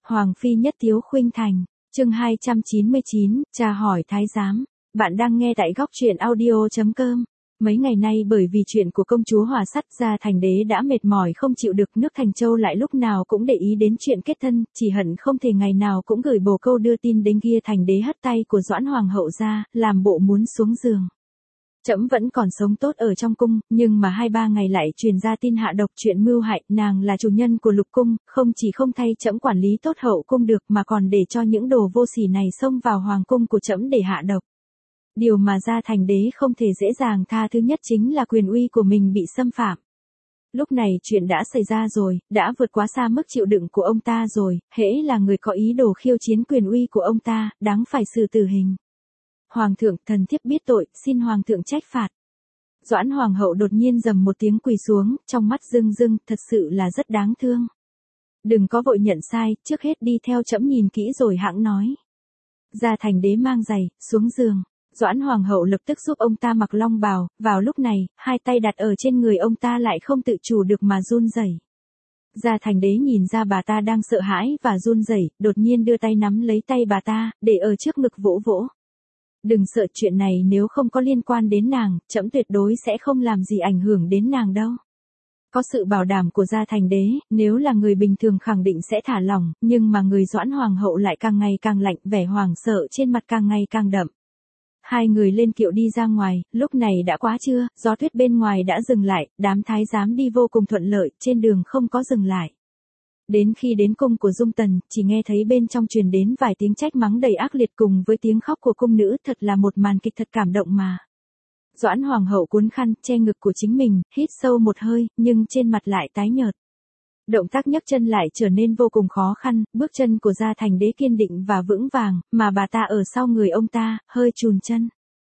Hoàng phi nhất tiếu khuynh thành, chương 299, tra hỏi thái giám. Bạn đang nghe tại góc truyện audio.com. Mấy ngày nay bởi vì chuyện của công chúa Hòa Sắt, Gia Thành Đế đã mệt mỏi không chịu được, nước Thành Châu lại lúc nào cũng để ý đến chuyện kết thân, chỉ hận không thể ngày nào cũng gửi bồ câu đưa tin đến kia. Thành Đế hất tay của Doãn Hoàng hậu ra, làm bộ muốn xuống giường. Trẫm vẫn còn sống tốt ở trong cung, nhưng mà 2-3 ngày lại truyền ra tin hạ độc, chuyện mưu hại. Nàng là chủ nhân của lục cung, không chỉ không thay trẫm quản lý tốt hậu cung được, mà còn để cho những đồ vô sỉ này xông vào hoàng cung của trẫm để hạ độc. Điều mà Gia Thành Đế không thể dễ dàng tha thứ nhất chính là quyền uy của mình bị xâm phạm. Lúc này chuyện đã xảy ra rồi, đã vượt quá xa mức chịu đựng của ông ta rồi, hễ là người có ý đồ khiêu chiến quyền uy của ông ta, đáng phải xử tử hình. Hoàng thượng, thần thiếp biết tội, xin hoàng thượng trách phạt. Doãn Hoàng hậu đột nhiên rầm một tiếng quỳ xuống, trong mắt rưng rưng, thật sự là rất đáng thương. Đừng có vội nhận sai, trước hết đi theo trẫm nhìn kỹ rồi hãng nói. Gia Thành Đế mang giày, xuống giường. Doãn Hoàng hậu lập tức giúp ông ta mặc long bào, vào lúc này, hai tay đặt ở trên người ông ta lại không tự chủ được mà run rẩy. Gia Thành Đế nhìn ra bà ta đang sợ hãi và run rẩy, đột nhiên đưa tay nắm lấy tay bà ta, để ở trước ngực vỗ vỗ. Đừng sợ, chuyện này nếu không có liên quan đến nàng, trẫm tuyệt đối sẽ không làm gì ảnh hưởng đến nàng đâu. Có sự bảo đảm của Gia Thành Đế, nếu là người bình thường khẳng định sẽ thả lỏng, nhưng mà người Doãn Hoàng hậu lại càng ngày càng lạnh, vẻ hoảng sợ trên mặt càng ngày càng đậm. Hai người lên kiệu đi ra ngoài, lúc này đã quá trưa, gió tuyết bên ngoài đã dừng lại, đám thái giám đi vô cùng thuận lợi, trên đường không có dừng lại. Đến khi đến cung của Dung Tần, chỉ nghe thấy bên trong truyền đến vài tiếng trách mắng đầy ác liệt cùng với tiếng khóc của cung nữ, thật là một màn kịch thật cảm động mà. Doãn Hoàng hậu cuốn khăn, che ngực của chính mình, hít sâu một hơi, nhưng trên mặt lại tái nhợt. Động tác nhấc chân lại trở nên vô cùng khó khăn, bước chân của Gia Thành Đế kiên định và vững vàng, mà bà ta ở sau người ông ta, hơi chùn chân.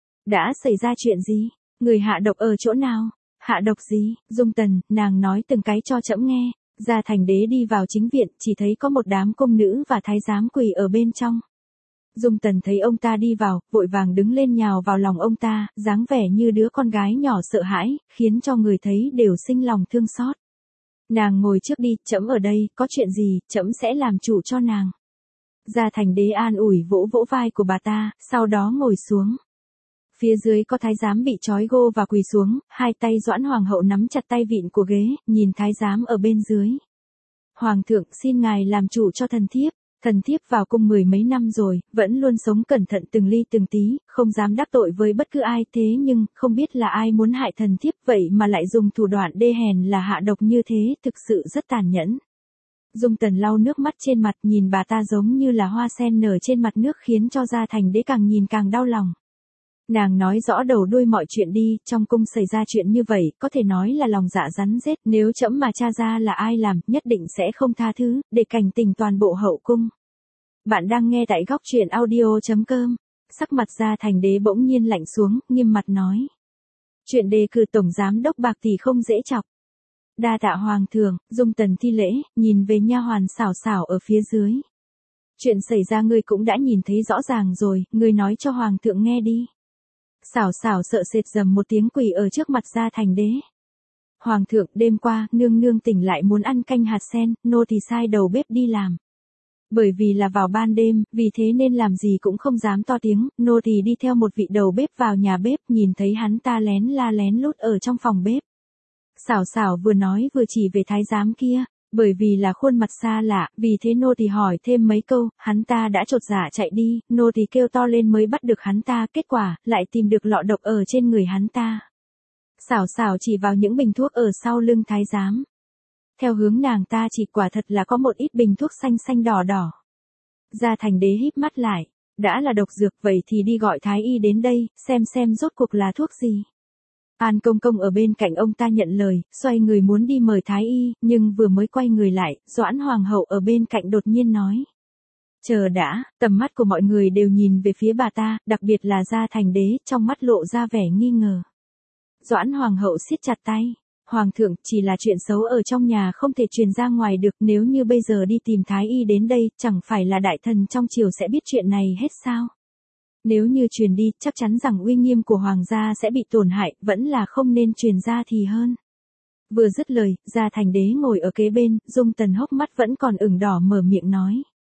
Đã xảy ra chuyện gì? Người hạ độc ở chỗ nào? Hạ độc gì? Dung Tần, nàng nói từng cái cho trẫm nghe. Gia Thành Đế đi vào chính viện, chỉ thấy có một đám cung nữ và thái giám quỳ ở bên trong. Dung Tần thấy ông ta đi vào, vội vàng đứng lên nhào vào lòng ông ta, dáng vẻ như đứa con gái nhỏ sợ hãi, khiến cho người thấy đều sinh lòng thương xót. Nàng ngồi trước đi, trẫm ở đây, có chuyện gì, trẫm sẽ làm chủ cho nàng. Gia Thành Đế an ủi vỗ vỗ vai của bà ta, sau đó ngồi xuống. Phía dưới có thái giám bị trói gô và quỳ xuống, hai tay Doãn Hoàng hậu nắm chặt tay vịn của ghế, nhìn thái giám ở bên dưới. Hoàng thượng, xin ngài làm chủ cho thần thiếp. Thần thiếp vào cung 10 mấy năm rồi, vẫn luôn sống cẩn thận từng ly từng tí, không dám đắc tội với bất cứ ai, thế nhưng, không biết là ai muốn hại thần thiếp vậy mà lại dùng thủ đoạn đê hèn là hạ độc như thế, thực sự rất tàn nhẫn. Dung Tần lau nước mắt trên mặt, nhìn bà ta giống như là hoa sen nở trên mặt nước, khiến cho Gia Thành Đế càng nhìn càng đau lòng. Nàng nói rõ đầu đuôi mọi chuyện đi, trong cung xảy ra chuyện như vậy, có thể nói là lòng dạ rắn rết, nếu trẫm mà tra ra là ai làm, nhất định sẽ không tha thứ, để cảnh tỉnh toàn bộ hậu cung. Bạn đang nghe tại góc truyện audio.com. Sắc mặt Gia Thành Đế bỗng nhiên lạnh xuống, nghiêm mặt nói. Chuyện đề cử tổng giám đốc bạc tỷ không dễ chọc. Đa tạ hoàng thượng. Dung Tần thi lễ, nhìn về nha hoàn xảo xảo ở phía dưới. Chuyện xảy ra ngươi cũng đã nhìn thấy rõ ràng rồi, ngươi nói cho hoàng thượng nghe đi. Xảo xảo sợ sệt rầm một tiếng quỳ ở trước mặt Gia Thành Đế. Hoàng thượng, đêm qua, nương nương tỉnh lại muốn ăn canh hạt sen, nô thì sai đầu bếp đi làm. Bởi vì là vào ban đêm, vì thế nên làm gì cũng không dám to tiếng, nô thì đi theo một vị đầu bếp vào nhà bếp, nhìn thấy hắn ta lén la lén lút ở trong phòng bếp. Xảo xảo vừa nói vừa chỉ về thái giám kia, bởi vì là khuôn mặt xa lạ, vì thế nô thì hỏi thêm mấy câu, hắn ta đã chột dạ chạy đi, nô thì kêu to lên mới bắt được hắn ta, kết quả, lại tìm được lọ độc ở trên người hắn ta. Xảo xảo chỉ vào những bình thuốc ở sau lưng thái giám. Theo hướng nàng ta chỉ, quả thật là có một ít bình thuốc xanh xanh đỏ đỏ. Gia Thành Đế híp mắt lại, đã là độc dược vậy thì đi gọi thái y đến đây, xem rốt cuộc là thuốc gì. An công công ở bên cạnh ông ta nhận lời, xoay người muốn đi mời thái y, nhưng vừa mới quay người lại, Doãn Hoàng hậu ở bên cạnh đột nhiên nói. Chờ đã, tầm mắt của mọi người đều nhìn về phía bà ta, đặc biệt là Gia Thành Đế, trong mắt lộ ra vẻ nghi ngờ. Doãn Hoàng hậu siết chặt tay. Hoàng thượng, chỉ là chuyện xấu ở trong nhà không thể truyền ra ngoài được, nếu như bây giờ đi tìm thái y đến đây, chẳng phải là đại thần trong triều sẽ biết chuyện này hết sao? Nếu như truyền đi, chắc chắn rằng uy nghiêm của hoàng gia sẽ bị tổn hại, vẫn là không nên truyền ra thì hơn. Vừa dứt lời, Gia Thành Đế ngồi ở kế bên, Dung Tần hốc mắt vẫn còn ửng đỏ mở miệng nói.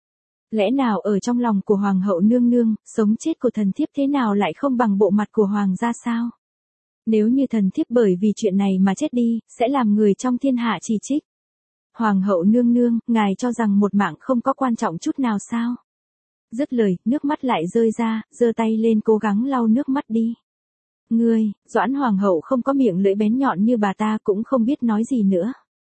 Lẽ nào ở trong lòng của hoàng hậu nương nương, sống chết của thần thiếp thế nào lại không bằng bộ mặt của hoàng gia sao? Nếu như thần thiếp bởi vì chuyện này mà chết đi, sẽ làm người trong thiên hạ chỉ trích. Hoàng hậu nương nương, ngài cho rằng một mạng không có quan trọng chút nào sao? Dứt lời, nước mắt lại rơi ra, giơ tay lên cố gắng lau nước mắt đi. Ngươi, Doãn hoàng hậu không có miệng lưỡi bén nhọn như bà ta cũng không biết nói gì nữa.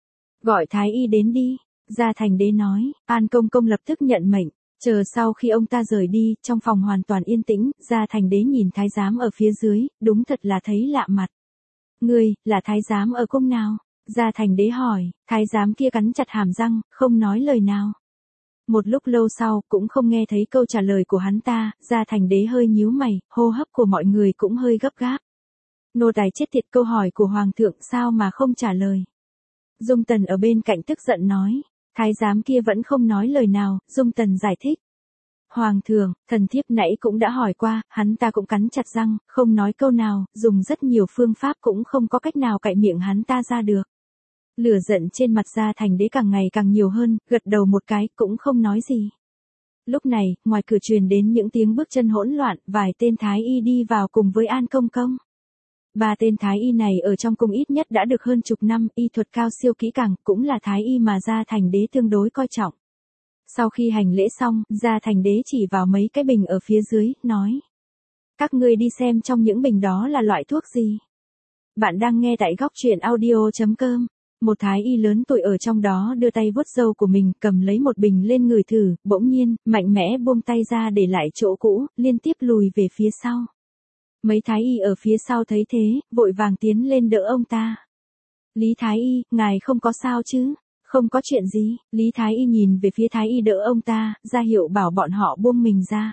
Gọi thái y đến đi, Gia Thành Đế nói, An Công Công lập tức nhận mệnh. Chờ sau khi ông ta rời đi, trong phòng hoàn toàn yên tĩnh, Gia Thành Đế nhìn thái giám ở phía dưới, đúng thật là thấy lạ mặt. Ngươi, là thái giám ở cung nào? Gia Thành Đế hỏi, thái giám kia cắn chặt hàm răng, không nói lời nào. Một lúc lâu sau, cũng không nghe thấy câu trả lời của hắn ta, Gia Thành Đế hơi nhíu mày, hô hấp của mọi người cũng hơi gấp gáp. Nô tài chết tiệt, câu hỏi của Hoàng thượng sao mà không trả lời. Dung Tần ở bên cạnh tức giận nói, thái giám kia vẫn không nói lời nào, Dung Tần giải thích. Hoàng thượng, thần thiếp nãy cũng đã hỏi qua, hắn ta cũng cắn chặt răng, không nói câu nào, dùng rất nhiều phương pháp cũng không có cách nào cạy miệng hắn ta ra được. Lửa giận trên mặt Gia Thành Đế càng ngày càng nhiều hơn, gật đầu một cái, cũng không nói gì. Lúc này, ngoài cửa truyền đến những tiếng bước chân hỗn loạn, vài tên thái y đi vào cùng với An Công Công. Ba tên thái y này ở trong cung ít nhất đã được hơn chục năm, y thuật cao siêu kỹ càng, cũng là thái y mà Gia Thành Đế tương đối coi trọng. Sau khi hành lễ xong, Gia Thành Đế chỉ vào mấy cái bình ở phía dưới, nói. Các ngươi đi xem trong những bình đó là loại thuốc gì. Bạn đang nghe tại góc truyện audio.com. Một thái y lớn tuổi ở trong đó đưa tay vuốt râu của mình, cầm lấy một bình lên ngửi thử, bỗng nhiên, mạnh mẽ buông tay ra để lại chỗ cũ, liên tiếp lùi về phía sau. Mấy thái y ở phía sau thấy thế, vội vàng tiến lên đỡ ông ta. Lý thái y, ngài không có sao chứ? Không có chuyện gì. Lý thái y nhìn về phía thái y đỡ ông ta, ra hiệu bảo bọn họ buông mình ra.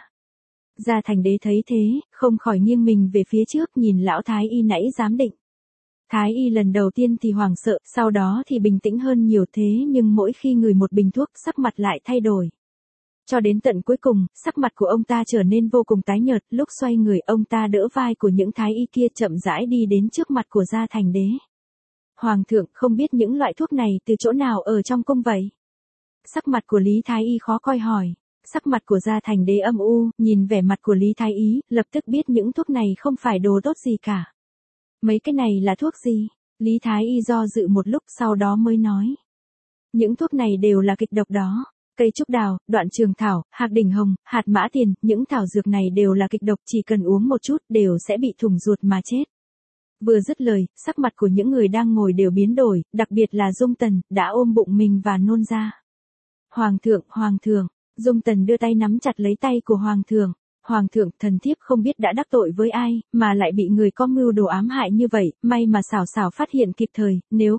Gia Thành Đế thấy thế, không khỏi nghiêng mình về phía trước nhìn lão thái y nãy giám định. Thái y lần đầu tiên thì hoảng sợ, sau đó thì bình tĩnh hơn nhiều, thế nhưng mỗi khi ngửi một bình thuốc, sắc mặt lại thay đổi. Cho đến tận cuối cùng, sắc mặt của ông ta trở nên vô cùng tái nhợt, lúc xoay người ông ta đỡ vai của những thái y kia chậm rãi đi đến trước mặt của Gia Thành Đế. Hoàng thượng, không biết những loại thuốc này từ chỗ nào ở trong cung vậy? Sắc mặt của Lý Thái Y khó coi hỏi. Sắc mặt của Gia Thành Đế âm u, nhìn vẻ mặt của Lý Thái Y, lập tức biết những thuốc này không phải đồ tốt gì cả. Mấy cái này là thuốc gì? Lý Thái Y do dự một lúc sau đó mới nói. Những thuốc này đều là kịch độc đó. Cây trúc đào, đoạn trường thảo, hạc đỉnh hồng, hạt mã tiền, những thảo dược này đều là kịch độc, chỉ cần uống một chút đều sẽ bị thủng ruột mà chết. Vừa dứt lời, sắc mặt của những người đang ngồi đều biến đổi, đặc biệt là Dung Tần, đã ôm bụng mình và nôn ra. Hoàng thượng, Dung Tần đưa tay nắm chặt lấy tay của Hoàng thượng. Hoàng thượng, thần thiếp không biết đã đắc tội với ai, mà lại bị người có mưu đồ ám hại như vậy, may mà xảo xảo phát hiện kịp thời,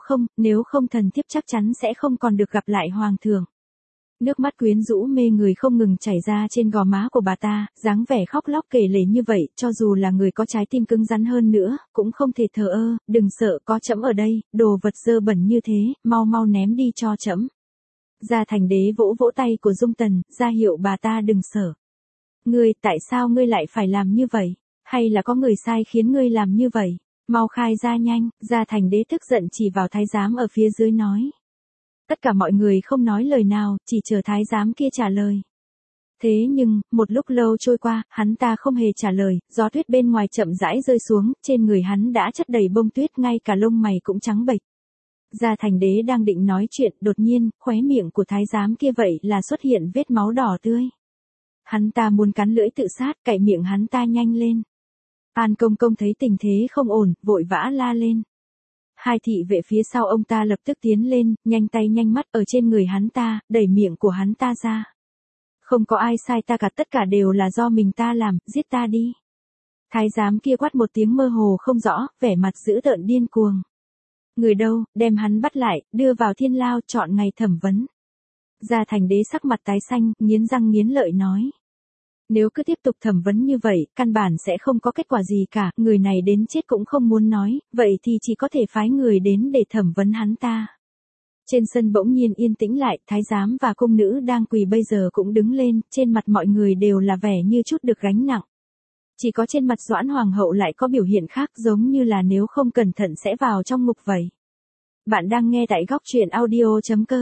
nếu không thần thiếp chắc chắn sẽ không còn được gặp lại Hoàng thượng. Nước mắt quyến rũ mê người không ngừng chảy ra trên gò má của bà ta, dáng vẻ khóc lóc kể lể như vậy, cho dù là người có trái tim cứng rắn hơn nữa, cũng không thể thờ ơ, đừng sợ, có trẫm ở đây, đồ vật dơ bẩn như thế, mau ném đi cho trẫm. Gia Thành Đế vỗ vỗ tay của Dung Tần, ra hiệu bà ta đừng sợ. Ngươi, tại sao ngươi lại phải làm như vậy? Hay là có người sai khiến ngươi làm như vậy? Mau khai ra nhanh, Gia Thành Đế tức giận chỉ vào thái giám ở phía dưới nói. Tất cả mọi người không nói lời nào, chỉ chờ thái giám kia trả lời. Thế nhưng, một lúc lâu trôi qua, hắn ta không hề trả lời, gió tuyết bên ngoài chậm rãi rơi xuống, trên người hắn đã chất đầy bông tuyết, ngay cả lông mày cũng trắng bệch. Gia Thành Đế đang định nói chuyện, đột nhiên, khóe miệng của thái giám kia vậy là xuất hiện vết máu đỏ tươi. Hắn ta muốn cắn lưỡi tự sát, cạy miệng hắn ta nhanh lên. An Công Công thấy tình thế không ổn, vội vã la lên. Hai thị vệ phía sau ông ta lập tức tiến lên, nhanh tay nhanh mắt ở trên người hắn ta, đẩy miệng của hắn ta ra. Không có ai sai ta cả, tất cả đều là do mình ta làm, giết ta đi. Thái giám kia quát một tiếng mơ hồ không rõ, vẻ mặt dữ tợn điên cuồng. Người đâu, đem hắn bắt lại, đưa vào thiên lao, chọn ngày thẩm vấn. Gia Thành Đế sắc mặt tái xanh, nghiến răng nghiến lợi nói. Nếu cứ tiếp tục thẩm vấn như vậy, căn bản sẽ không có kết quả gì cả, người này đến chết cũng không muốn nói, vậy thì chỉ có thể phái người đến để thẩm vấn hắn ta. Trên sân bỗng nhiên yên tĩnh lại, thái giám và cung nữ đang quỳ bây giờ cũng đứng lên, trên mặt mọi người đều là vẻ như chút được gánh nặng. Chỉ có trên mặt Doãn Hoàng hậu lại có biểu hiện khác, giống như là nếu không cẩn thận sẽ vào trong ngục vậy. Bạn đang nghe tại góc truyện audio.com.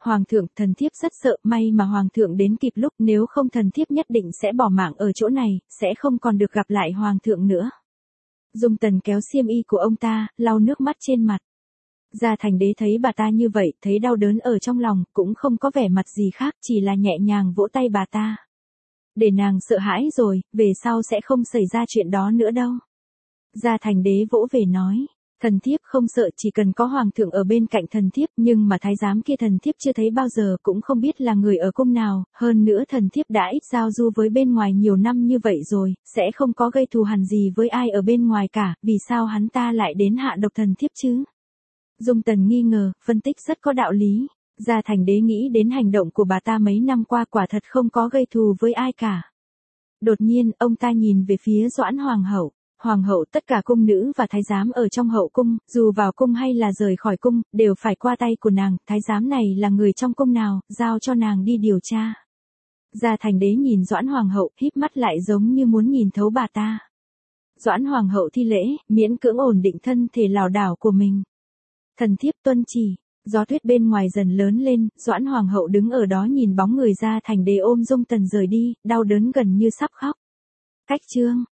Hoàng thượng, thần thiếp rất sợ, may mà hoàng thượng đến kịp lúc, nếu không thần thiếp nhất định sẽ bỏ mạng ở chỗ này, sẽ không còn được gặp lại hoàng thượng nữa. Dung Tần kéo xiêm y của ông ta, lau nước mắt trên mặt. Gia Thành Đế thấy bà ta như vậy, thấy đau đớn ở trong lòng, cũng không có vẻ mặt gì khác, chỉ là nhẹ nhàng vỗ tay bà ta. Để nàng sợ hãi rồi, về sau sẽ không xảy ra chuyện đó nữa đâu. Gia Thành Đế vỗ về nói, thần thiếp không sợ, chỉ cần có hoàng thượng ở bên cạnh thần thiếp, nhưng mà thái giám kia thần thiếp chưa thấy bao giờ, cũng không biết là người ở cung nào, hơn nữa thần thiếp đã ít giao du với bên ngoài nhiều năm như vậy rồi, sẽ không có gây thù hằn gì với ai ở bên ngoài cả, vì sao hắn ta lại đến hạ độc thần thiếp chứ? Dung Tần nghi ngờ, phân tích rất có đạo lý. Gia Thành Đế nghĩ đến hành động của bà ta mấy năm qua, quả thật không có gây thù với ai cả. Đột nhiên, ông ta nhìn về phía Doãn Hoàng hậu. Hoàng hậu, tất cả cung nữ và thái giám ở trong hậu cung, dù vào cung hay là rời khỏi cung, đều phải qua tay của nàng, thái giám này là người trong cung nào, giao cho nàng đi điều tra. Gia Thành Đế nhìn Doãn Hoàng hậu, híp mắt lại giống như muốn nhìn thấu bà ta. Doãn Hoàng hậu thi lễ, miễn cưỡng ổn định thân thể lảo đảo của mình. Thần thiếp tuân chỉ. Gió tuyết bên ngoài dần lớn lên, Doãn Hoàng hậu đứng ở đó nhìn bóng người Gia Thành Đế ôm Dung Tần rời đi, đau đớn gần như sắp khóc. Cách chương